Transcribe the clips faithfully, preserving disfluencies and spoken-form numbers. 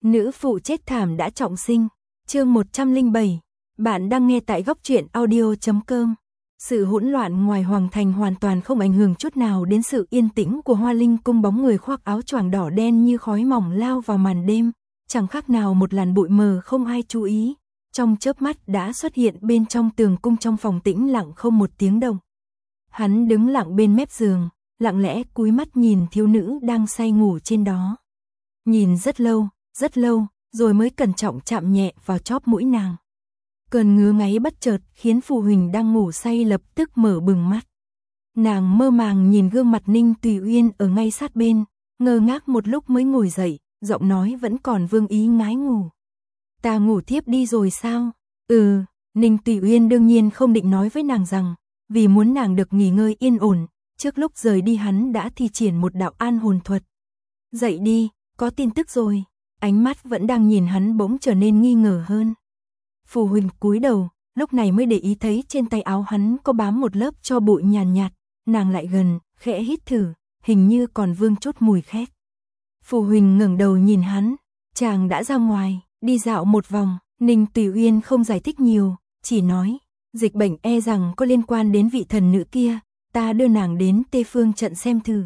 Nữ phụ chết thảm đã trọng sinh. Chương một trăm lẻ bảy. Bạn đang nghe tại góc truyện audio chấm com. Sự hỗn loạn ngoài hoàng thành hoàn toàn không ảnh hưởng chút nào đến sự yên tĩnh của Hoa Linh cung. Bóng người khoác áo choàng đỏ đen như khói mỏng lao vào màn đêm, chẳng khác nào một làn bụi mờ không ai chú ý. Trong chớp mắt đã xuất hiện bên trong tường cung, trong phòng tĩnh lặng không một tiếng động. Hắn đứng lặng bên mép giường, lặng lẽ cúi mắt nhìn thiếu nữ đang say ngủ trên đó. Nhìn rất lâu, rất lâu, rồi mới cẩn trọng chạm nhẹ vào chóp mũi nàng. Cơn ngứa ngáy bất chợt khiến Phù Huỳnh đang ngủ say lập tức mở bừng mắt. Nàng mơ màng nhìn gương mặt Ninh Tùy Uyên ở ngay sát bên, ngơ ngác một lúc mới ngồi dậy, giọng nói vẫn còn vương ý ngái ngủ. Ta ngủ thiếp đi rồi sao? Ừ, Ninh Tùy Uyên đương nhiên không định nói với nàng rằng, vì muốn nàng được nghỉ ngơi yên ổn, trước lúc rời đi hắn đã thi triển một đạo an hồn thuật. Dậy đi, có tin tức rồi. Ánh mắt vẫn đang nhìn hắn bỗng trở nên nghi ngờ hơn. Phù Huỳnh cúi đầu, lúc này mới để ý thấy trên tay áo hắn có bám một lớp tro bụi nhàn nhạt, nhạt. Nàng lại gần, khẽ hít thử, hình như còn vương chút mùi khét. Phù Huỳnh ngẩng đầu nhìn hắn, chàng đã ra ngoài, đi dạo một vòng. Ninh Tùy Uyên không giải thích nhiều, chỉ nói, dịch bệnh e rằng có liên quan đến vị thần nữ kia, ta đưa nàng đến Tê Phương trận xem thử.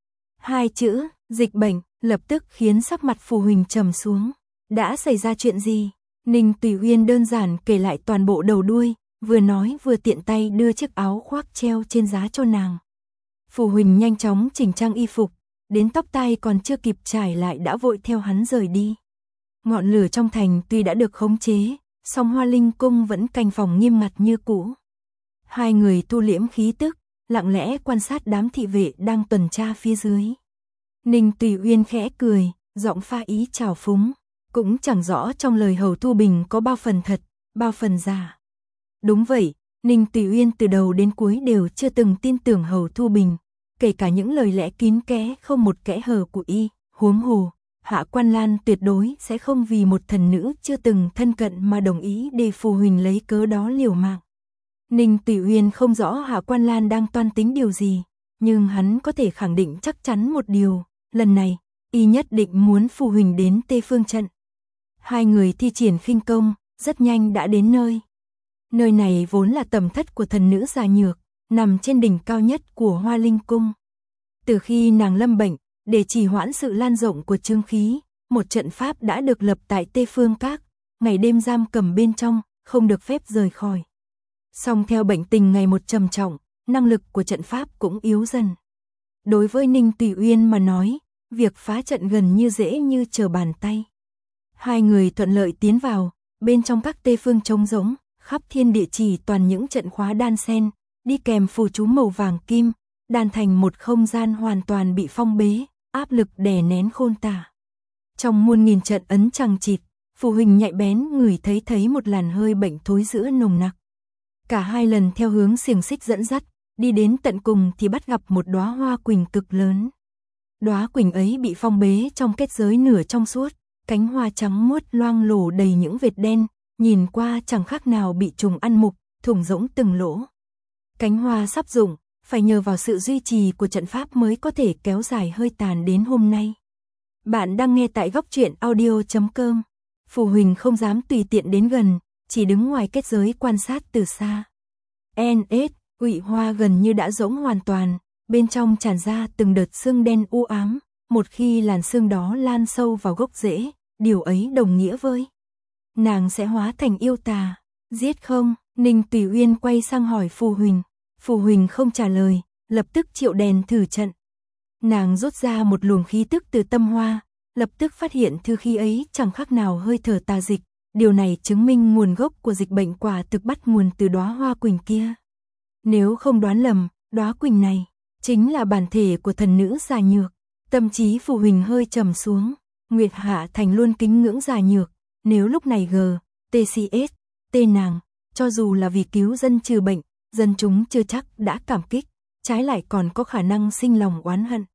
Hai chữ, dịch bệnh, lập tức khiến sắc mặt Phù Huỳnh trầm xuống. Đã xảy ra chuyện gì? Ninh Tùy Uyên đơn giản kể lại toàn bộ đầu đuôi, vừa nói vừa tiện tay đưa chiếc áo khoác treo trên giá cho nàng. Phù Huỳnh nhanh chóng chỉnh trang y phục, đến tóc tai còn chưa kịp trải lại đã vội theo hắn rời đi. Ngọn lửa trong thành tuy đã được khống chế, song Hoa Linh cung vẫn canh phòng nghiêm ngặt như cũ. Hai người thu liễm khí tức, lặng lẽ quan sát đám thị vệ đang tuần tra phía dưới. Ninh Tùy Uyên khẽ cười, giọng pha ý trào phúng, cũng chẳng rõ trong lời Hầu Thu Bình có bao phần thật, bao phần giả. Đúng vậy, Ninh Tùy Uyên từ đầu đến cuối đều chưa từng tin tưởng Hầu Thu Bình, kể cả những lời lẽ kín kẽ không một kẽ hở của y, huống hồ, Hạ Quan Lan tuyệt đối sẽ không vì một thần nữ chưa từng thân cận mà đồng ý để Phù Huỳnh lấy cớ đó liều mạng. Ninh Tùy Uyên không rõ Hạ Quan Lan đang toan tính điều gì, nhưng hắn có thể khẳng định chắc chắn một điều, lần này, y nhất định muốn Phù Huỳnh đến Tê Phương trận. Hai người thi triển khinh công, rất nhanh đã đến nơi. Nơi này vốn là tầm thất của thần nữ Già Nhược, nằm trên đỉnh cao nhất của Hoa Linh cung. Từ khi nàng lâm bệnh, để trì hoãn sự lan rộng của chương khí, một trận pháp đã được lập tại Tê Phương Các, ngày đêm giam cầm bên trong, không được phép rời khỏi. Song theo bệnh tình ngày một trầm trọng, năng lực của trận pháp cũng yếu dần. Đối với Ninh Tùy Uyên mà nói, việc phá trận gần như dễ như trở bàn tay. Hai người thuận lợi tiến vào, bên trong các Tê Phương trống rỗng, khắp thiên địa chỉ toàn những trận khóa đan sen, đi kèm phù chú màu vàng kim, đan thành một không gian hoàn toàn bị phong bế, áp lực đè nén khôn tả. Trong muôn nghìn trận ấn chằng chịt, Phù Huỳnh nhạy bén ngửi thấy thấy một làn hơi bệnh thối rữa nồng nặc. Cả hai lần theo hướng xiềng xích dẫn dắt, đi đến tận cùng thì bắt gặp một đóa hoa quỳnh cực lớn. Đóa quỳnh ấy bị phong bế trong kết giới nửa trong suốt, cánh hoa trắng muốt loang lổ đầy những vệt đen, nhìn qua chẳng khác nào bị trùng ăn mục, thủng rỗng từng lỗ. Cánh hoa sắp rụng, phải nhờ vào sự duy trì của trận pháp mới có thể kéo dài hơi tàn đến hôm nay. Bạn đang nghe tại góc truyện audio chấm com. Phù Huỳnh không dám tùy tiện đến gần, chỉ đứng ngoài kết giới quan sát từ xa. en ét, Ngụy hoa gần như đã rỗng hoàn toàn, bên trong tràn ra từng đợt sương đen u ám, một khi làn sương đó lan sâu vào gốc rễ, điều ấy đồng nghĩa với nàng sẽ hóa thành yêu tà. Giết không? Ninh Tùy Uyên quay sang hỏi Phù Huỳnh. Phù Huỳnh không trả lời, lập tức triệu đèn thử trận. Nàng rút ra một luồng khí tức từ tâm hoa, lập tức phát hiện thư khí ấy chẳng khác nào hơi thở tà dịch. Điều này chứng minh nguồn gốc của dịch bệnh quả thực bắt nguồn từ đóa hoa quỳnh kia. Nếu không đoán lầm, đóa quỳnh này chính là bản thể của thần nữ Già Nhược. Tâm trí Phù Huỳnh hơi trầm xuống. Nguyệt Hạ Thành luôn kính ngưỡng Già Nhược, nếu lúc này G, tê xê ét, tên nàng, cho dù là vì cứu dân trừ bệnh, dân chúng chưa chắc đã cảm kích, trái lại còn có khả năng sinh lòng oán hận.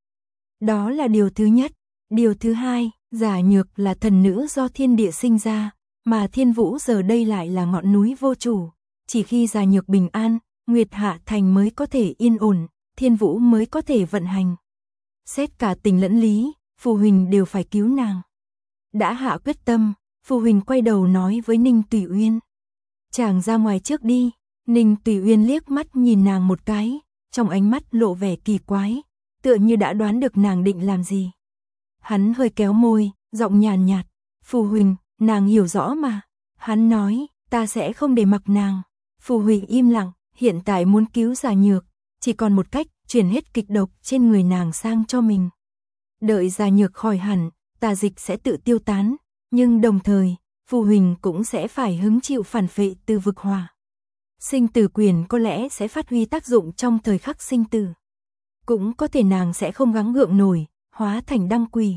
Đó là điều thứ nhất. Điều thứ hai, Già Nhược là thần nữ do thiên địa sinh ra, mà Thiên Vũ giờ đây lại là ngọn núi vô chủ. Chỉ khi Già Nhược bình an, Nguyệt Hạ Thành mới có thể yên ổn, Thiên Vũ mới có thể vận hành. Xét cả tình lẫn lý, Phù Huỳnh đều phải cứu nàng. Đã hạ quyết tâm, Phù Huỳnh quay đầu nói với Ninh Tùy Uyên. Chàng ra ngoài trước đi. Ninh Tùy Uyên liếc mắt nhìn nàng một cái, trong ánh mắt lộ vẻ kỳ quái, tựa như đã đoán được nàng định làm gì. Hắn hơi kéo môi, giọng nhàn nhạt, Phù Huỳnh, nàng hiểu rõ mà. Hắn nói, ta sẽ không để mặc nàng. Phù Huỳnh im lặng, hiện tại muốn cứu Giả Nhược, chỉ còn một cách, chuyển hết kịch độc trên người nàng sang cho mình. Đợi Giả Nhược khỏi hẳn, tà dịch sẽ tự tiêu tán, nhưng đồng thời, Phù Huỳnh cũng sẽ phải hứng chịu phản phệ từ vực hỏa. Sinh tử quyền có lẽ sẽ phát huy tác dụng trong thời khắc sinh tử. Cũng có thể nàng sẽ không gắng gượng nổi, hóa thành đăng quỷ.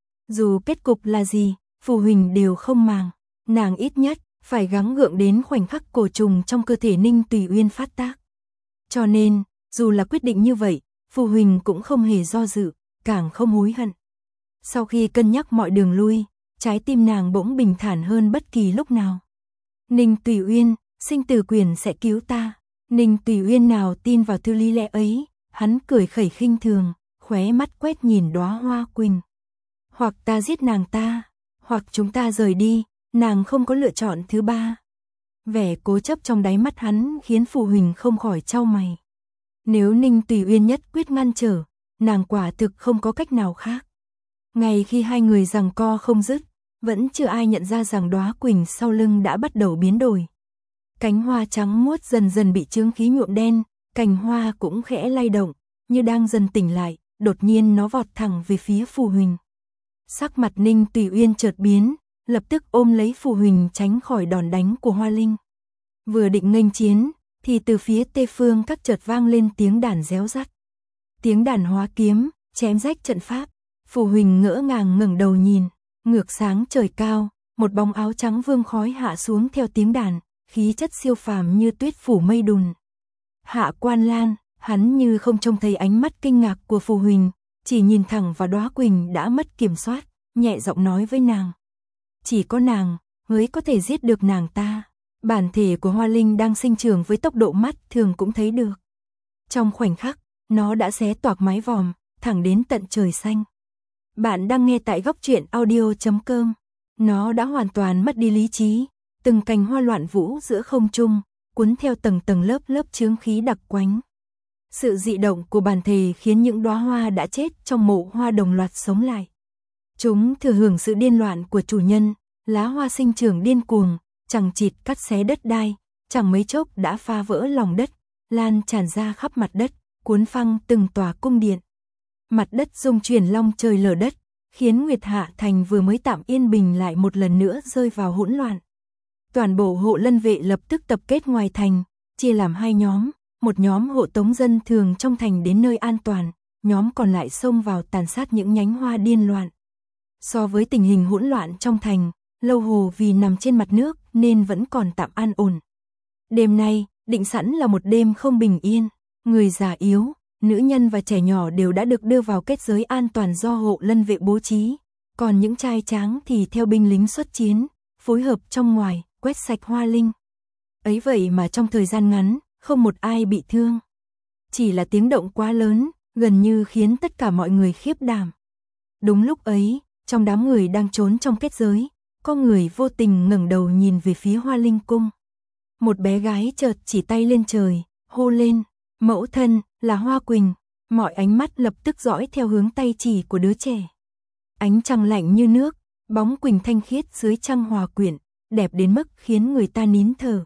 Dù kết cục là gì, Phù Huỳnh đều không màng. Nàng ít nhất phải gắng gượng đến khoảnh khắc cổ trùng trong cơ thể Ninh Tùy Uyên phát tác. Cho nên, dù là quyết định như vậy, Phù Huỳnh cũng không hề do dự, càng không hối hận. Sau khi cân nhắc mọi đường lui, trái tim nàng bỗng bình thản hơn bất kỳ lúc nào. Ninh Tùy Uyên, sinh tử quyền sẽ cứu ta. Ninh Tùy Uyên nào tin vào thư lý lẽ ấy, hắn cười khẩy khinh thường, khóe mắt quét nhìn đóa hoa quỳnh. Hoặc ta giết nàng ta, hoặc chúng ta rời đi, nàng không có lựa chọn thứ ba. Vẻ cố chấp trong đáy mắt hắn khiến Phù Huỳnh không khỏi chau mày. Nếu Ninh Tùy Uyên nhất quyết ngăn trở, nàng quả thực không có cách nào khác. Ngay khi hai người giằng co không dứt, vẫn chưa ai nhận ra rằng đóa quỳnh sau lưng đã bắt đầu biến đổi. Cánh hoa trắng muốt dần dần bị chướng khí nhuộm đen, cành hoa cũng khẽ lay động, như đang dần tỉnh lại, đột nhiên nó vọt thẳng về phía Phù Huỳnh. Sắc mặt Ninh Tùy Uyên chợt biến, lập tức ôm lấy Phù Huỳnh tránh khỏi đòn đánh của Hoa Linh. Vừa định nghênh chiến, thì từ phía Tây Phương các chợt vang lên tiếng đàn réo rắt. Tiếng đàn hóa kiếm, chém rách trận pháp. Phù Huỳnh ngỡ ngàng ngẩng đầu nhìn, ngược sáng trời cao, một bóng áo trắng vương khói hạ xuống theo tiếng đàn, khí chất siêu phàm như tuyết phủ mây đùn. Hạ Quan Lan, hắn như không trông thấy ánh mắt kinh ngạc của Phù Huỳnh, chỉ nhìn thẳng vào đóa quỳnh đã mất kiểm soát, nhẹ giọng nói với nàng. Chỉ có nàng mới có thể giết được nàng ta. Bản thể của Hoa Linh đang sinh trưởng với tốc độ mắt thường cũng thấy được. Trong khoảnh khắc, nó đã xé toạc mái vòm, thẳng đến tận trời xanh. Bạn đang nghe tại góc truyện audio chấm com. Nó đã hoàn toàn mất đi lý trí, từng cành hoa loạn vũ giữa không trung, cuốn theo tầng tầng lớp lớp chướng khí đặc quánh. Sự dị động của bản thể khiến những đóa hoa đã chết trong mộ hoa đồng loạt sống lại. Chúng thừa hưởng sự điên loạn của chủ nhân, lá hoa sinh trưởng điên cuồng, chằng chịt cắt xé đất đai, chẳng mấy chốc đã phá vỡ lòng đất, lan tràn ra khắp mặt đất, cuốn phăng từng tòa cung điện. Mặt đất rung chuyển long trời lở đất, khiến Nguyệt Hạ Thành vừa mới tạm yên bình lại một lần nữa rơi vào hỗn loạn. Toàn bộ hộ lân vệ lập tức tập kết ngoài thành, chia làm hai nhóm, một nhóm hộ tống dân thường trong thành đến nơi an toàn, nhóm còn lại xông vào tàn sát những nhánh hoa điên loạn. So với tình hình hỗn loạn trong thành, Lâu Hồ vì nằm trên mặt nước nên vẫn còn tạm an ổn. Đêm nay, định sẵn là một đêm không bình yên, người già yếu, nữ nhân và trẻ nhỏ đều đã được đưa vào kết giới an toàn do hộ lân vệ bố trí, còn những trai tráng thì theo binh lính xuất chiến, phối hợp trong ngoài, quét sạch Hoa Linh. Ấy vậy mà trong thời gian ngắn, không một ai bị thương. Chỉ là tiếng động quá lớn, gần như khiến tất cả mọi người khiếp đảm. Đúng lúc ấy, trong đám người đang trốn trong kết giới, có người vô tình ngẩng đầu nhìn về phía Hoa Linh cung. Một bé gái chợt chỉ tay lên trời, hô lên, mẫu thân, là Hoa Quỳnh. Mọi ánh mắt lập tức dõi theo hướng tay chỉ của đứa trẻ. Ánh trăng lạnh như nước, bóng quỳnh thanh khiết dưới trăng hòa quyện, đẹp đến mức khiến người ta nín thở.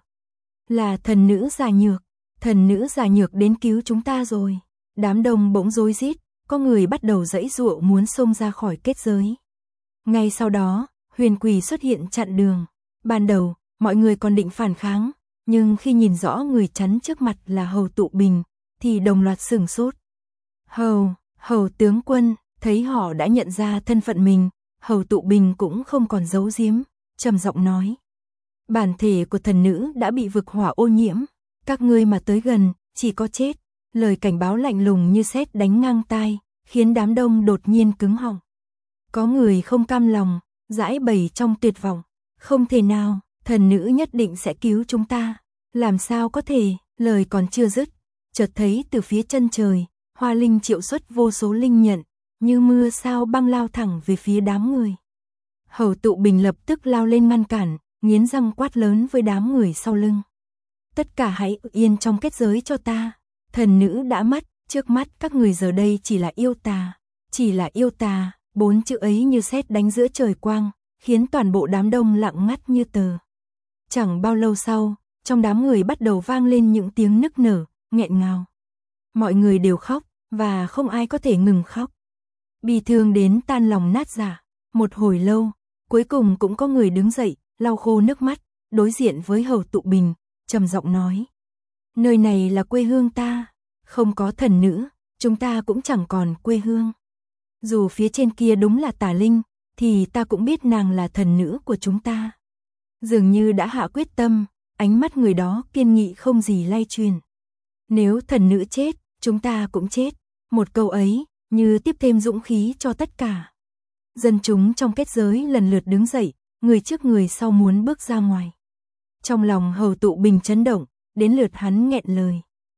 Là thần nữ Giả Nhược, thần nữ Giả Nhược đến cứu chúng ta rồi. Đám đông bỗng rối rít, có người bắt đầu giãy giụa muốn xông ra khỏi kết giới. Ngay sau đó, Huyền Quỳ xuất hiện chặn đường. Ban đầu, mọi người còn định phản kháng, nhưng khi nhìn rõ người chắn trước mặt là Hầu Tụ Bình, thì đồng loạt sửng sốt. Hầu, Hầu tướng quân, thấy họ đã nhận ra thân phận mình, Hầu Tụ Bình cũng không còn giấu giếm, trầm giọng nói. Bản thể của thần nữ đã bị vực hỏa ô nhiễm, các ngươi mà tới gần, chỉ có chết. Lời cảnh báo lạnh lùng như sét đánh ngang tai, khiến đám đông đột nhiên cứng họng. Có người không cam lòng, giãi bày trong tuyệt vọng. Không thể nào, thần nữ nhất định sẽ cứu chúng ta. Làm sao có thể, lời còn chưa dứt. Chợt thấy từ phía chân trời, Hoa Linh triệu xuất vô số linh nhận, như mưa sao băng lao thẳng về phía đám người. Hầu Tụ Bình lập tức lao lên ngăn cản, nghiến răng quát lớn với đám người sau lưng. Tất cả hãy yên trong kết giới cho ta. Thần nữ đã mất, trước mắt các người giờ đây chỉ là yêu tà. Chỉ là yêu tà, bốn chữ ấy như sét đánh giữa trời quang, khiến toàn bộ đám đông lặng ngắt như tờ. Chẳng bao lâu sau, trong đám người bắt đầu vang lên những tiếng nức nở, nghẹn ngào. Mọi người đều khóc, và không ai có thể ngừng khóc. Bi thương đến tan lòng nát dạ. Một hồi lâu, cuối cùng cũng có người đứng dậy, lau khô nước mắt, đối diện với Hầu Tụ Bình, trầm giọng nói. Nơi này là quê hương ta, không có thần nữ, chúng ta cũng chẳng còn quê hương. Dù phía trên kia đúng là tà linh, thì ta cũng biết nàng là thần nữ của chúng ta. Dường như đã hạ quyết tâm, ánh mắt người đó kiên nghị không gì lay truyền. Nếu thần nữ chết, chúng ta cũng chết. Một câu ấy, như tiếp thêm dũng khí cho tất cả. Dân chúng trong kết giới lần lượt đứng dậy, người trước người sau muốn bước ra ngoài. Trong lòng Hầu Tụ Bình chấn động, đến lượt hắn nghẹn lời.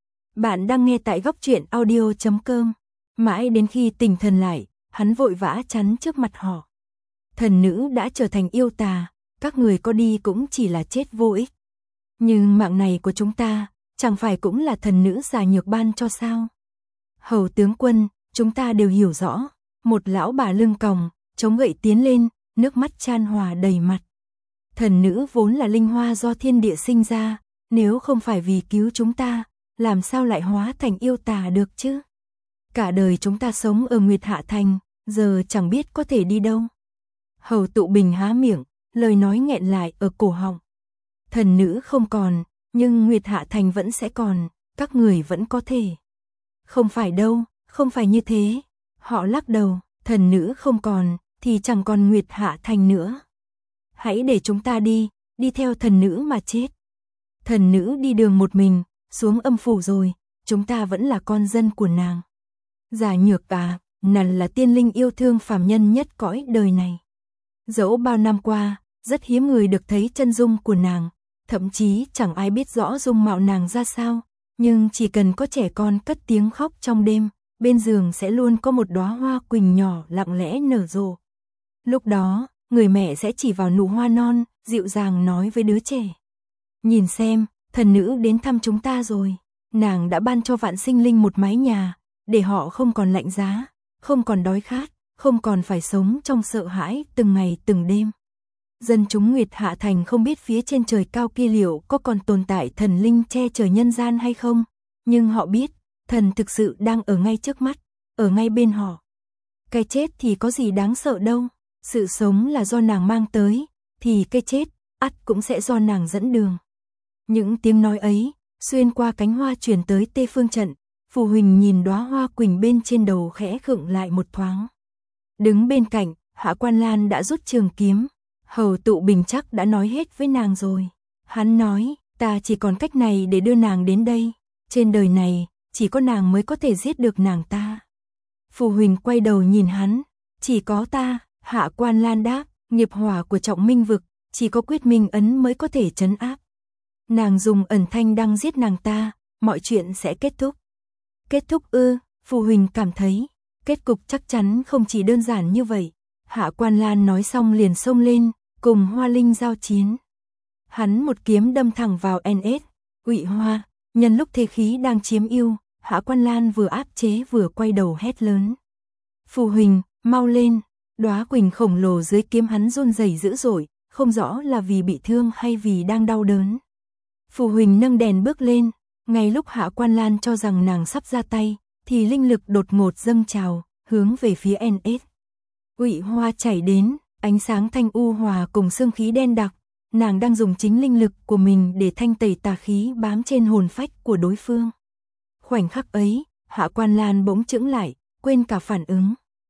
Bạn đang nghe tại góc truyện audio chấm com. Mãi đến khi tỉnh thần lại, hắn vội vã chắn trước mặt họ. Thần nữ đã trở thành yêu tà, các người có đi cũng chỉ là chết vô ích. Nhưng mạng này của chúng ta, chẳng phải cũng là thần nữ già nhược ban cho sao? Hầu tướng quân, chúng ta đều hiểu rõ. Một lão bà lưng còng, chống gậy tiến lên, nước mắt chan hòa đầy mặt. Thần nữ vốn là linh hoa do thiên địa sinh ra, nếu không phải vì cứu chúng ta, làm sao lại hóa thành yêu tà được chứ? Cả đời chúng ta sống ở Nguyệt Hạ Thành, giờ chẳng biết có thể đi đâu. Hầu Tụ Bình há miệng, lời nói nghẹn lại ở cổ họng. Thần nữ không còn, nhưng Nguyệt Hạ Thành vẫn sẽ còn, các người vẫn có thể. Không phải đâu, không phải như thế. Họ lắc đầu, thần nữ không còn, thì chẳng còn Nguyệt Hạ Thành nữa. Hãy để chúng ta đi, đi theo thần nữ mà chết. Thần nữ đi đường một mình, xuống âm phủ rồi, chúng ta vẫn là con dân của nàng. Già nhược à, nàng là tiên linh yêu thương phàm nhân nhất cõi đời này. Dẫu bao năm qua, rất hiếm người được thấy chân dung của nàng, thậm chí chẳng ai biết rõ dung mạo nàng ra sao, nhưng chỉ cần có trẻ con cất tiếng khóc trong đêm, bên giường sẽ luôn có một đóa hoa quỳnh nhỏ lặng lẽ nở rộ. Lúc đó, người mẹ sẽ chỉ vào nụ hoa non, dịu dàng nói với đứa trẻ. Nhìn xem, thần nữ đến thăm chúng ta rồi, nàng đã ban cho vạn sinh linh một mái nhà, để họ không còn lạnh giá, không còn đói khát, không còn phải sống trong sợ hãi từng ngày từng đêm. Dân chúng Nguyệt Hạ Thành không biết phía trên trời cao kia liệu có còn tồn tại thần linh che chở nhân gian hay không, nhưng họ biết, thần thực sự đang ở ngay trước mắt, ở ngay bên họ. Cái chết thì có gì đáng sợ đâu, sự sống là do nàng mang tới, thì cái chết, ắt cũng sẽ do nàng dẫn đường. Những tiếng nói ấy, xuyên qua cánh hoa truyền tới Tê Phương Trận, Phù Huỳnh nhìn đóa hoa quỳnh bên trên đầu khẽ khựng lại một thoáng. Đứng bên cạnh, Hạ Quan Lan đã rút trường kiếm, Hầu Tụ Bình chắc đã nói hết với nàng rồi. Hắn nói, ta chỉ còn cách này để đưa nàng đến đây, trên đời này, chỉ có nàng mới có thể giết được nàng ta. Phù Huỳnh quay đầu nhìn hắn, chỉ có ta, Hạ Quan Lan đáp, nghiệp hỏa của Trọng Minh vực, chỉ có quyết minh ấn mới có thể trấn áp. Nàng dùng ẩn thanh đăng giết nàng ta, mọi chuyện sẽ kết thúc. Kết thúc ư? Phù Huỳnh cảm thấy, kết cục chắc chắn không chỉ đơn giản như vậy. Hạ Quan Lan nói xong liền xông lên, cùng Hoa Linh giao chiến. Hắn một kiếm đâm thẳng vào en ét, Ngụy Hoa, nhân lúc thế khí đang chiếm ưu, Hạ Quan Lan vừa áp chế vừa quay đầu hét lớn. Phù Huỳnh, mau lên, đóa quỳnh khổng lồ dưới kiếm hắn run rẩy dữ dội, không rõ là vì bị thương hay vì đang đau đớn. Phù Huỳnh nâng đèn bước lên, ngay lúc Hạ Quan Lan cho rằng nàng sắp ra tay, thì linh lực đột ngột dâng trào, hướng về phía en ét. Ngụy Hoa chảy đến, ánh sáng thanh u hòa cùng sương khí đen đặc, nàng đang dùng chính linh lực của mình để thanh tẩy tà khí bám trên hồn phách của đối phương. Khoảnh khắc ấy, Hạ Quan Lan bỗng chững lại, quên cả phản ứng.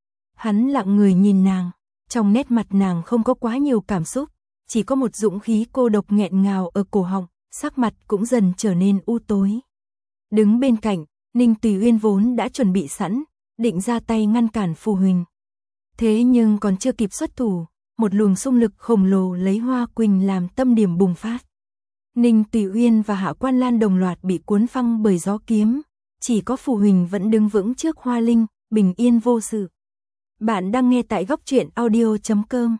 Hắn lặng người nhìn nàng, trong nét mặt nàng không có quá nhiều cảm xúc, chỉ có một dũng khí cô độc nghẹn ngào ở cổ họng, sắc mặt cũng dần trở nên u tối. Đứng bên cạnh, Ninh Tùy Uyên vốn đã chuẩn bị sẵn, định ra tay ngăn cản Phù Huỳnh. Thế nhưng còn chưa kịp xuất thủ, một luồng xung lực khổng lồ lấy hoa quỳnh làm tâm điểm bùng phát. Ninh Tùy Uyên và Hạ Quan Lan đồng loạt bị cuốn phăng bởi gió kiếm, chỉ có Phù Huỳnh vẫn đứng vững trước Hoa Linh, bình yên vô sự. Bạn đang nghe tại góc truyện audio chấm com.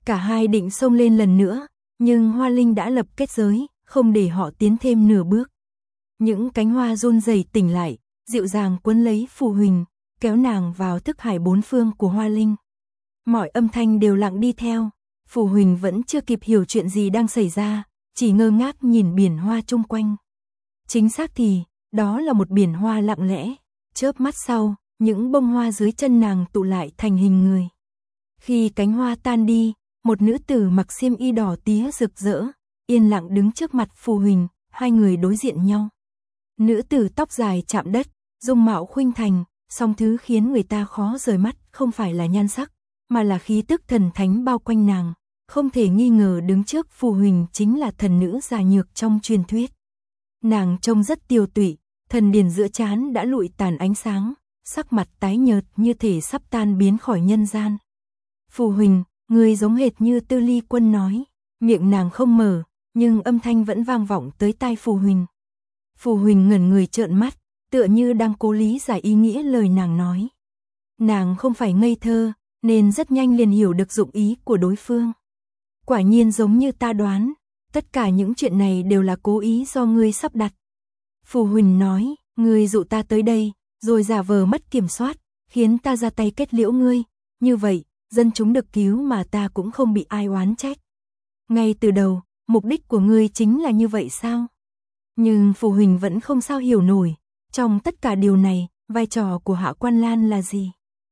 Cả hai định xông lên lần nữa, nhưng Hoa Linh đã lập kết giới, không để họ tiến thêm nửa bước. Những cánh hoa run rẩy tỉnh lại, dịu dàng cuốn lấy Phù Huỳnh, kéo nàng vào thức hải bốn phương của Hoa Linh. Mọi âm thanh đều lặng đi theo, Phù Huỳnh vẫn chưa kịp hiểu chuyện gì đang xảy ra, chỉ ngơ ngác nhìn biển hoa chung quanh. Chính xác thì, đó là một biển hoa lặng lẽ, chớp mắt sau, những bông hoa dưới chân nàng tụ lại thành hình người. Khi cánh hoa tan đi, một nữ tử mặc xiêm y đỏ tía rực rỡ, yên lặng đứng trước mặt Phù Huỳnh, hai người đối diện nhau. Nữ tử tóc dài chạm đất, dung mạo khuynh thành, song thứ khiến người ta khó rời mắt không phải là nhan sắc, mà là khí tức thần thánh bao quanh nàng. Không thể nghi ngờ đứng trước Phù Huỳnh chính là thần nữ già nhược trong truyền thuyết. Nàng trông rất tiều tụy, thần điền giữa trán đã lụi tàn ánh sáng, sắc mặt tái nhợt như thể sắp tan biến khỏi nhân gian. Phù Huỳnh, người giống hệt như Tư Ly Quân nói, miệng nàng không mở, nhưng âm thanh vẫn vang vọng tới tai Phù Huỳnh. Phù Huỳnh ngẩn người trợn mắt, tựa như đang cố lý giải ý nghĩa lời nàng nói. Nàng không phải ngây thơ, nên rất nhanh liền hiểu được dụng ý của đối phương. Quả nhiên giống như ta đoán, tất cả những chuyện này đều là cố ý do ngươi sắp đặt. Phù Huỳnh nói, ngươi dụ ta tới đây, rồi giả vờ mất kiểm soát, khiến ta ra tay kết liễu ngươi. Như vậy, dân chúng được cứu mà ta cũng không bị ai oán trách. Ngay từ đầu, mục đích của ngươi chính là như vậy sao? Nhưng Phù Huỳnh vẫn không sao hiểu nổi, trong tất cả điều này, vai trò của Hạ Quan Lan là gì?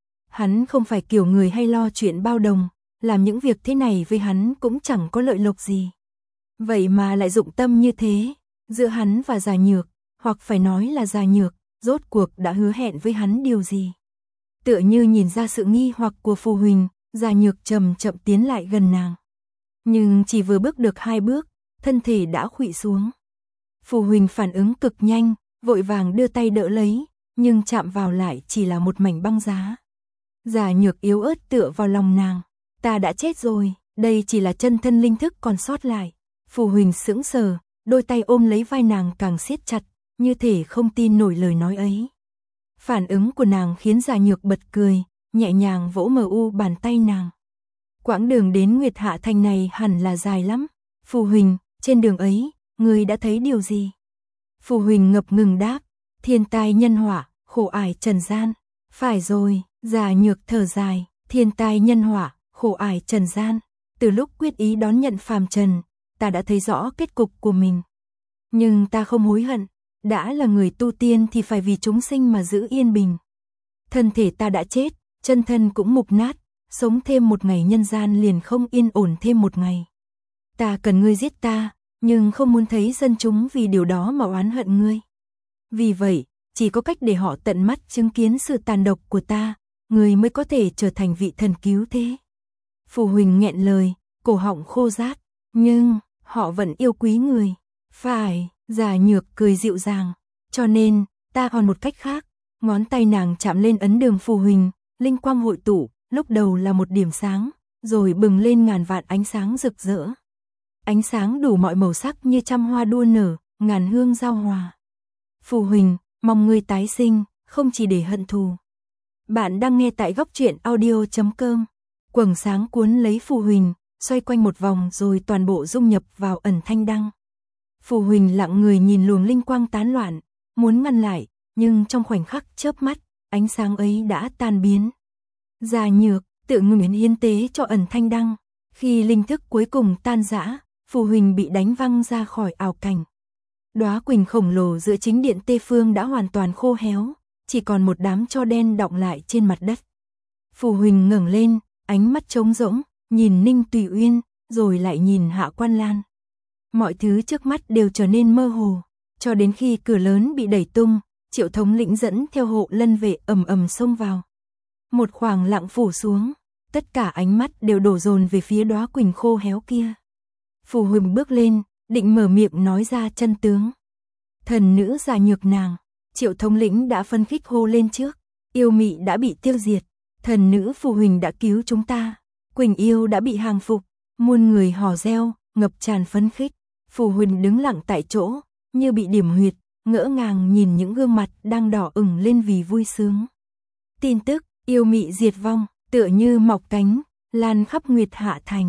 Hắn không phải kiểu người hay lo chuyện bao đồng, làm những việc thế này với hắn cũng chẳng có lợi lộc gì. Vậy mà lại dụng tâm như thế, giữa hắn và Già Nhược, hoặc phải nói là Già Nhược, rốt cuộc đã hứa hẹn với hắn điều gì? Tựa như nhìn ra sự nghi hoặc của Phù Huỳnh, Già Nhược chậm chậm tiến lại gần nàng. Nhưng chỉ vừa bước được hai bước, thân thể đã khuỵu xuống. Phù Huỳnh phản ứng cực nhanh, vội vàng đưa tay đỡ lấy, nhưng chạm vào lại chỉ là một mảnh băng giá. Già Nhược yếu ớt tựa vào lòng nàng, ta đã chết rồi, đây chỉ là chân thân linh thức còn sót lại. Phù Huỳnh sững sờ, đôi tay ôm lấy vai nàng càng siết chặt, như thể không tin nổi lời nói ấy. Phản ứng của nàng khiến Già Nhược bật cười, nhẹ nhàng vỗ mờ u bàn tay nàng. Quãng đường đến Nguyệt Hạ Thành này hẳn là dài lắm. Phù Huỳnh, trên đường ấy, ngươi đã thấy điều gì? Phù Huỳnh ngập ngừng đáp, thiên tai nhân họa, khổ ải trần gian. Phải rồi, Già Nhược thở dài, thiên tai nhân họa, khổ ải trần gian. Từ lúc quyết ý đón nhận phàm trần, ta đã thấy rõ kết cục của mình. Nhưng ta không hối hận, đã là người tu tiên thì phải vì chúng sinh mà giữ yên bình. Thân thể ta đã chết, chân thân cũng mục nát, sống thêm một ngày nhân gian liền không yên ổn thêm một ngày. Ta cần ngươi giết ta, nhưng không muốn thấy dân chúng vì điều đó mà oán hận ngươi. Vì vậy, chỉ có cách để họ tận mắt chứng kiến sự tàn độc của ta, ngươi mới có thể trở thành vị thần cứu thế. Phù Huỳnh nghẹn lời, cổ họng khô rát, nhưng họ vẫn yêu quý người. Phải, Già Nhược cười dịu dàng, cho nên, ta còn một cách khác. Ngón tay nàng chạm lên ấn đường Phù Huỳnh, linh quang hội tụ, lúc đầu là một điểm sáng, rồi bừng lên ngàn vạn ánh sáng rực rỡ. Ánh sáng đủ mọi màu sắc như trăm hoa đua nở, ngàn hương giao hòa. Phù Huỳnh, mong ngươi tái sinh, không chỉ để hận thù. Bạn đang nghe tại góc truyện audio chấm com. Quầng sáng cuốn lấy Phù Huỳnh, xoay quanh một vòng rồi toàn bộ dung nhập vào ẩn thanh đăng. Phù Huỳnh lặng người nhìn luồng linh quang tán loạn, muốn ngăn lại, nhưng trong khoảnh khắc chớp mắt, ánh sáng ấy đã tan biến. Già Nhược, tự nguyện hiến tế cho ẩn thanh đăng. Khi linh thức cuối cùng tan rã, Phù Huỳnh bị đánh văng ra khỏi ảo cảnh. Đóa quỳnh khổng lồ giữa chính điện Tê Phương đã hoàn toàn khô héo, chỉ còn một đám tro đen đọng lại trên mặt đất. Phù Huỳnh ngẩng lên, ánh mắt trống rỗng, nhìn Ninh Tùy Uyên, rồi lại nhìn Hạ Quan Lan. Mọi thứ trước mắt đều trở nên mơ hồ, cho đến khi cửa lớn bị đẩy tung, Triệu thống lĩnh dẫn theo hộ lân vệ ầm ầm xông vào. Một khoảng lặng phủ xuống, tất cả ánh mắt đều đổ dồn về phía đóa quỳnh khô héo kia. Phù Huỳnh bước lên, định mở miệng nói ra chân tướng. Thần nữ Già Nhược nàng, Triệu thống lĩnh đã phân khích hô lên trước, yêu mị đã bị tiêu diệt, thần nữ Phù Huỳnh đã cứu chúng ta, Quỳnh yêu đã bị hàng phục, muôn người hò reo, ngập tràn phấn khích. Phù Huỳnh đứng lặng tại chỗ, như bị điểm huyệt, ngỡ ngàng nhìn những gương mặt đang đỏ ửng lên vì vui sướng. Tin tức, yêu mị diệt vong, tựa như mọc cánh, lan khắp Nguyệt Hạ Thành.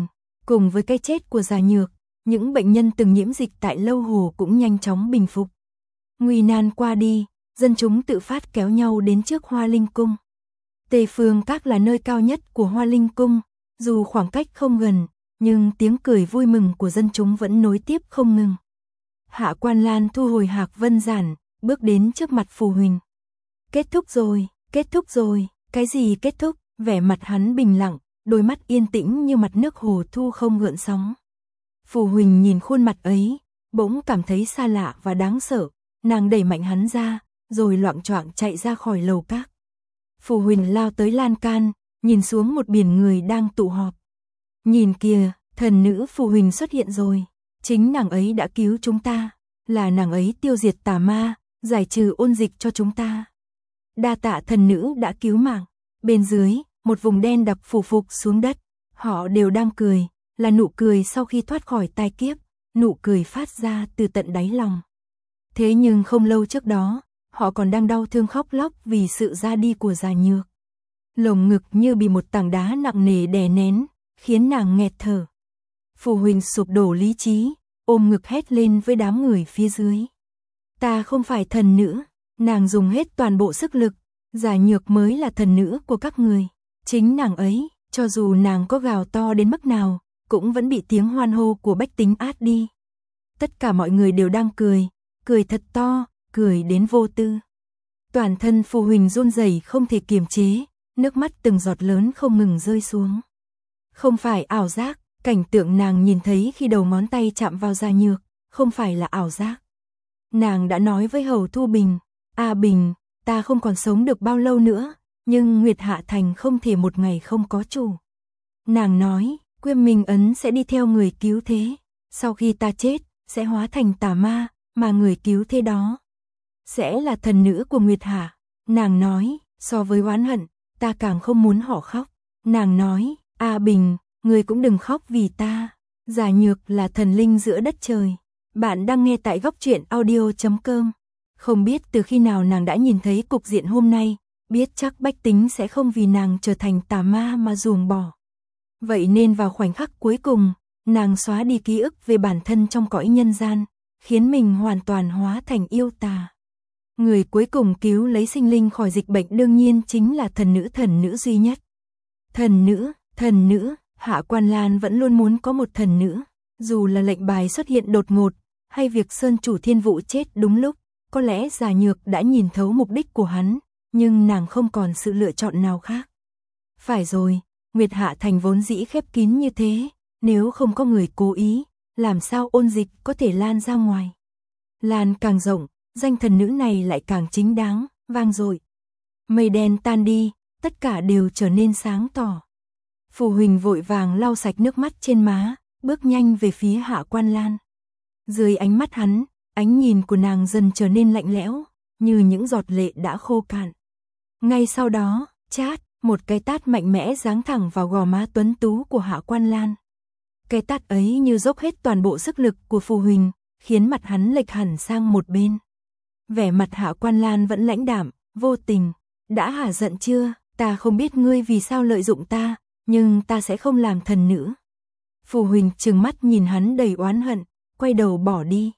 Cùng với cái chết của Già Nhược, những bệnh nhân từng nhiễm dịch tại Lâu Hồ cũng nhanh chóng bình phục. Nguy nan qua đi, dân chúng tự phát kéo nhau đến trước Hoa Linh Cung. Tề Phương Các là nơi cao nhất của Hoa Linh Cung, dù khoảng cách không gần, nhưng tiếng cười vui mừng của dân chúng vẫn nối tiếp không ngừng. Hạ Quan Lan thu hồi Hạc Vân Giản, bước đến trước mặt Phù Huỳnh. Kết thúc rồi, kết thúc rồi, cái gì kết thúc? Vẻ mặt hắn bình lặng, đôi mắt yên tĩnh như mặt nước hồ thu không gợn sóng. Phù Huỳnh nhìn khuôn mặt ấy, bỗng cảm thấy xa lạ và đáng sợ, nàng đẩy mạnh hắn ra, rồi loạng choạng chạy ra khỏi lầu các. Phù Huỳnh lao tới lan can, nhìn xuống một biển người đang tụ họp. Nhìn kìa, thần nữ Phù Huỳnh xuất hiện rồi, chính nàng ấy đã cứu chúng ta, là nàng ấy tiêu diệt tà ma, giải trừ ôn dịch cho chúng ta. Đa tạ thần nữ đã cứu mạng. Bên dưới, một vùng đen đặc phủ phục xuống đất, họ đều đang cười, là nụ cười sau khi thoát khỏi tai kiếp, nụ cười phát ra từ tận đáy lòng. Thế nhưng không lâu trước đó, họ còn đang đau thương khóc lóc vì sự ra đi của Già Nhược. Lồng ngực như bị một tảng đá nặng nề đè nén, khiến nàng nghẹt thở. Phù Huỳnh sụp đổ lý trí, ôm ngực hét lên với đám người phía dưới. Ta không phải thần nữ, nàng dùng hết toàn bộ sức lực, Già Nhược mới là thần nữ của các người. Chính nàng ấy, cho dù nàng có gào to đến mức nào, cũng vẫn bị tiếng hoan hô của bách tính át đi. Tất cả mọi người đều đang cười, cười thật to, cười đến vô tư. Toàn thân Phù Huỳnh run rẩy không thể kiềm chế, nước mắt từng giọt lớn không ngừng rơi xuống. Không phải ảo giác, cảnh tượng nàng nhìn thấy khi đầu ngón tay chạm vào Già Nhược, không phải là ảo giác. Nàng đã nói với Hầu Thu Bình, A Bình, ta không còn sống được bao lâu nữa, nhưng Nguyệt Hạ Thành không thể một ngày không có chủ. Nàng nói, Quyêm Minh Ấn sẽ đi theo người cứu thế, sau khi ta chết, sẽ hóa thành tà ma, mà người cứu thế đó sẽ là thần nữ của Nguyệt Hạ. Nàng nói, so với oán hận, ta càng không muốn họ khóc. Nàng nói, A Bình, người cũng đừng khóc vì ta. Già Nhược là thần linh giữa đất trời. Bạn đang nghe tại góc truyện audio chấm com. Không biết từ khi nào nàng đã nhìn thấy cục diện hôm nay, biết chắc bách tính sẽ không vì nàng trở thành tà ma mà ruồng bỏ. Vậy nên vào khoảnh khắc cuối cùng, nàng xóa đi ký ức về bản thân trong cõi nhân gian, khiến mình hoàn toàn hóa thành yêu tà. Người cuối cùng cứu lấy sinh linh khỏi dịch bệnh đương nhiên chính là thần nữ thần nữ duy nhất. Thần nữ, thần nữ, Hạ Quan Lan vẫn luôn muốn có một thần nữ, dù là lệnh bài xuất hiện đột ngột, hay việc Sơn Chủ Thiên Vũ chết đúng lúc, có lẽ Già Nhược đã nhìn thấu mục đích của hắn, nhưng nàng không còn sự lựa chọn nào khác. Phải rồi, Nguyệt Hạ Thành vốn dĩ khép kín như thế, nếu không có người cố ý, làm sao ôn dịch có thể lan ra ngoài. Lan càng rộng, danh thần nữ này lại càng chính đáng, vang dội. Mây đen tan đi, tất cả đều trở nên sáng tỏ. Phù Huỳnh vội vàng lau sạch nước mắt trên má, bước nhanh về phía Hạ Quan Lan. Dưới ánh mắt hắn, ánh nhìn của nàng dần trở nên lạnh lẽo, như những giọt lệ đã khô cạn. Ngay sau đó, chát, một cái tát mạnh mẽ giáng thẳng vào gò má tuấn tú của Hạ Quan Lan. Cái tát ấy như dốc hết toàn bộ sức lực của Phù Huỳnh, khiến mặt hắn lệch hẳn sang một bên. Vẻ mặt Hạ Quan Lan vẫn lãnh đạm, vô tình. Đã hả giận chưa? Ta không biết ngươi vì sao lợi dụng ta, nhưng ta sẽ không làm thần nữ. Phù Huỳnh trừng mắt nhìn hắn đầy oán hận, quay đầu bỏ đi.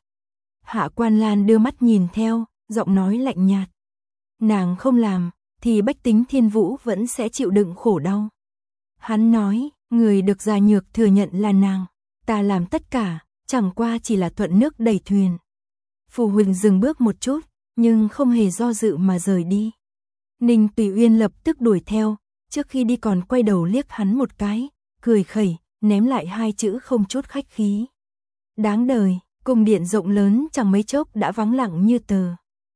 Hạ Quan Lan đưa mắt nhìn theo, giọng nói lạnh nhạt. Nàng không làm, thì bách tính Thiên Vũ vẫn sẽ chịu đựng khổ đau. Hắn nói, người được Già Nhược thừa nhận là nàng, ta làm tất cả, chẳng qua chỉ là thuận nước đẩy thuyền. Phù Huỳnh dừng bước một chút, nhưng không hề do dự mà rời đi. Ninh Tùy Uyên lập tức đuổi theo, trước khi đi còn quay đầu liếc hắn một cái, cười khẩy, ném lại hai chữ không chút khách khí. Đáng đời, cung điện rộng lớn chẳng mấy chốc đã vắng lặng như tờ.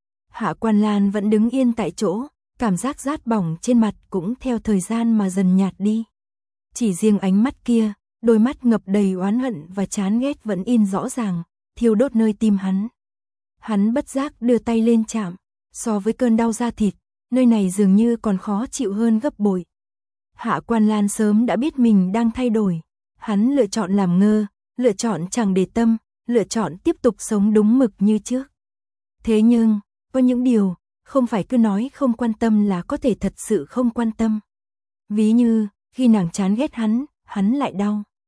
Hạ Quan Lan vẫn đứng yên tại chỗ, cảm giác rát bỏng trên mặt cũng theo thời gian mà dần nhạt đi. Chỉ riêng ánh mắt kia, đôi mắt ngập đầy oán hận và chán ghét vẫn in rõ ràng, thiêu đốt nơi tim hắn. Hắn bất giác đưa tay lên chạm, so với cơn đau da thịt, nơi này dường như còn khó chịu hơn gấp bội. Hạ Quan Lan sớm đã biết mình đang thay đổi, hắn lựa chọn làm ngơ, lựa chọn chẳng để tâm, lựa chọn tiếp tục sống đúng mực như trước. Thế nhưng, có những điều, không phải cứ nói không quan tâm là có thể thật sự không quan tâm. Ví như, khi nàng chán ghét hắn, hắn lại đau.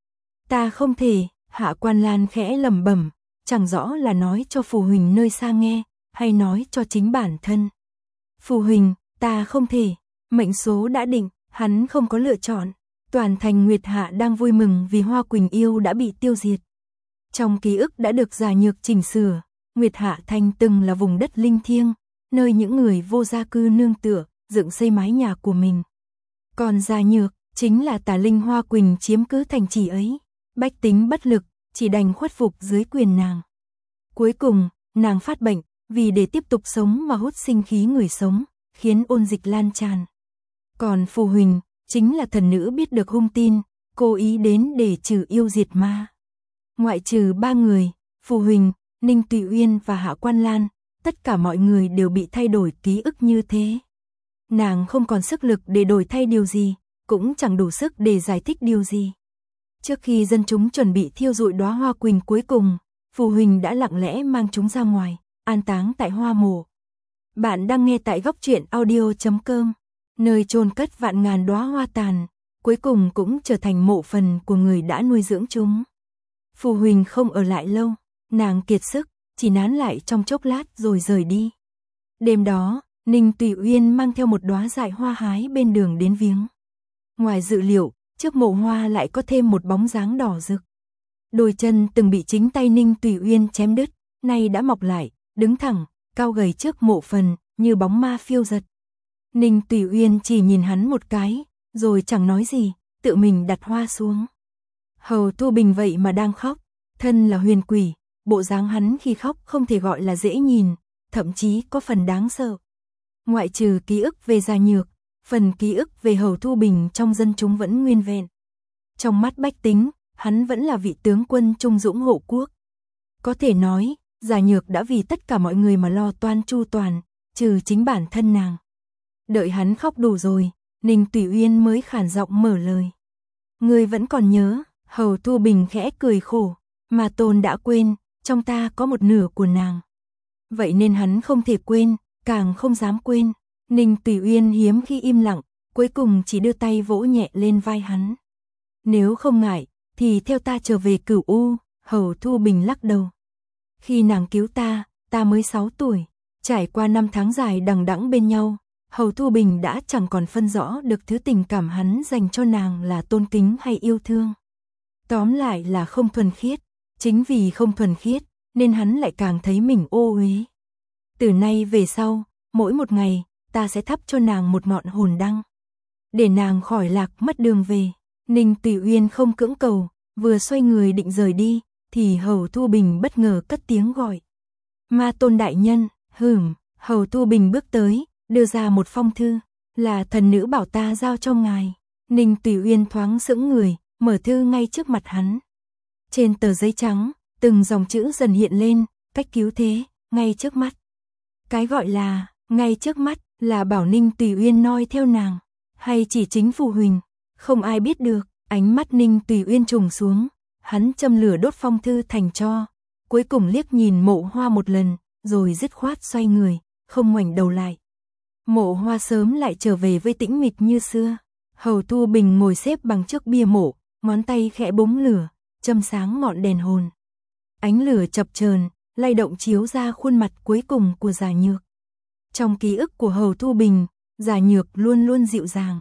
Ta không thể, Hạ Quan Lan khẽ lẩm bẩm, chẳng rõ là nói cho Phù Huỳnh nơi xa nghe, hay nói cho chính bản thân. Phù Huỳnh, ta không thể, mệnh số đã định, hắn không có lựa chọn. Toàn thành Nguyệt Hạ đang vui mừng vì Hoa Quỳnh Yêu đã bị tiêu diệt. Trong ký ức đã được Già Nhược chỉnh sửa, Nguyệt Hạ Thành từng là vùng đất linh thiêng, nơi những người vô gia cư nương tựa, dựng xây mái nhà của mình. Còn Già Nhược, chính là tà linh Hoa Quỳnh chiếm cứ thành trì ấy. Bách tính bất lực, chỉ đành khuất phục dưới quyền nàng. Cuối cùng, nàng phát bệnh, vì để tiếp tục sống mà hút sinh khí người sống, khiến ôn dịch lan tràn. Còn Phù Huỳnh, chính là thần nữ biết được hung tin, cố ý đến để trừ yêu diệt ma. Ngoại trừ ba người, Phù Huỳnh, Ninh Tùy Uyên và Hạ Quan Lan, tất cả mọi người đều bị thay đổi ký ức như thế. Nàng không còn sức lực để đổi thay điều gì, cũng chẳng đủ sức để giải thích điều gì. Trước khi dân chúng chuẩn bị thiêu rụi đóa hoa quỳnh cuối cùng, Phù Huỳnh đã lặng lẽ mang chúng ra ngoài, an táng tại hoa mộ. Bạn đang nghe tại góc truyện audio chấm com, nơi chôn cất vạn ngàn đóa hoa tàn, cuối cùng cũng trở thành mộ phần của người đã nuôi dưỡng chúng. Phù Huỳnh không ở lại lâu, nàng kiệt sức, chỉ nán lại trong chốc lát rồi rời đi. Đêm đó, Ninh Tùy Uyên mang theo một đóa dại hoa hái bên đường đến viếng. Ngoài dự liệu, trước mộ hoa lại có thêm một bóng dáng đỏ rực. Đôi chân từng bị chính tay Ninh Tùy Uyên chém đứt, nay đã mọc lại, đứng thẳng, cao gầy trước mộ phần, như bóng ma phiêu dật. Ninh Tùy Uyên chỉ nhìn hắn một cái, rồi chẳng nói gì, tự mình đặt hoa xuống. Hầu Thu Bình vậy mà đang khóc, thân là huyền quỷ, bộ dáng hắn khi khóc không thể gọi là dễ nhìn, thậm chí có phần đáng sợ. Ngoại trừ ký ức về Già Nhược, phần ký ức về Hầu Thu Bình trong dân chúng vẫn nguyên vẹn. Trong mắt bách tính, hắn vẫn là vị tướng quân trung dũng hộ quốc. Có thể nói, Già Nhược đã vì tất cả mọi người mà lo toan chu toàn, trừ chính bản thân nàng. Đợi hắn khóc đủ rồi, Ninh Tùy Uyên mới khản giọng mở lời. Ngươi vẫn còn nhớ, Hầu Thu Bình khẽ cười khổ, mà Tôn đã quên, trong ta có một nửa của nàng. Vậy nên hắn không thể quên, càng không dám quên. Ninh Tùy Uyên hiếm khi im lặng, cuối cùng chỉ đưa tay vỗ nhẹ lên vai hắn. Nếu không ngại, thì theo ta trở về Cửu U. Hầu Thu Bình lắc đầu. Khi nàng cứu ta, ta mới sáu tuổi, trải qua năm tháng dài đằng đẵng bên nhau, Hầu Thu Bình đã chẳng còn phân rõ được thứ tình cảm hắn dành cho nàng là tôn kính hay yêu thương. Tóm lại là không thuần khiết, chính vì không thuần khiết, nên hắn lại càng thấy mình ô uế. Từ nay về sau, mỗi một ngày, ta sẽ thắp cho nàng một ngọn hồn đăng, để nàng khỏi lạc mất đường về. Ninh Tùy Uyên không cưỡng cầu, vừa xoay người định rời đi, thì Hầu Thu Bình bất ngờ cất tiếng gọi. Ma Tôn đại nhân. Hửm. Hầu Thu Bình bước tới, đưa ra một phong thư, là thần nữ bảo ta giao cho ngài. Ninh Tùy Uyên thoáng sững người, mở thư ngay trước mặt hắn. Trên tờ giấy trắng, từng dòng chữ dần hiện lên, cách cứu thế, ngay trước mắt. Cái gọi là, ngay trước mắt, là bảo Ninh Tùy Uyên noi theo nàng, hay chỉ chính Phù Huỳnh, không ai biết được. Ánh mắt Ninh Tùy Uyên trùng xuống, hắn châm lửa đốt phong thư thành tro, cuối cùng liếc nhìn mộ hoa một lần, rồi dứt khoát xoay người, không ngoảnh đầu lại. Mộ hoa sớm lại trở về với tĩnh mịch như xưa. Hầu Thu Bình ngồi xếp bằng trước bia mộ, ngón tay khẽ búng lửa, châm sáng ngọn đèn hồn. Ánh lửa chập chờn, lay động chiếu ra khuôn mặt cuối cùng của Già Nhược. Trong ký ức của Hầu Thu Bình, Già Nhược luôn luôn dịu dàng.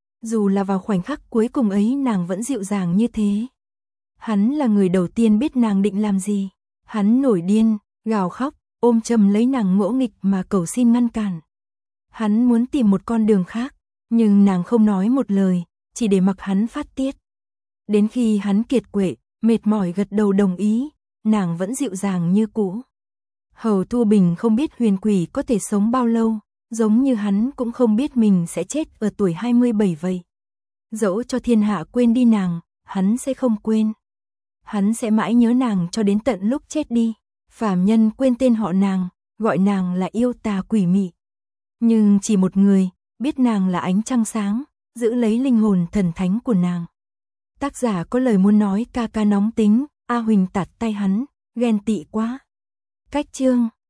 Dù là vào khoảnh khắc cuối cùng ấy nàng vẫn dịu dàng như thế. Hắn là người đầu tiên biết nàng định làm gì. Hắn nổi điên, gào khóc, ôm chầm lấy nàng ngỗ nghịch mà cầu xin ngăn cản. Hắn muốn tìm một con đường khác, nhưng nàng không nói một lời, chỉ để mặc hắn phát tiết. Đến khi hắn kiệt quệ, mệt mỏi gật đầu đồng ý, nàng vẫn dịu dàng như cũ. Hầu Thu Bình không biết huyền quỷ có thể sống bao lâu, giống như hắn cũng không biết mình sẽ chết ở tuổi hai mươi bảy vậy. Dẫu cho thiên hạ quên đi nàng, hắn sẽ không quên. Hắn sẽ mãi nhớ nàng cho đến tận lúc chết đi. Phàm nhân quên tên họ nàng, gọi nàng là yêu tà quỷ mị. Nhưng chỉ một người, biết nàng là ánh trăng sáng, giữ lấy linh hồn thần thánh của nàng. Tác giả có lời muốn nói ca ca nóng tính, A Huỳnh tạt tay hắn, ghen tị quá. Cách chương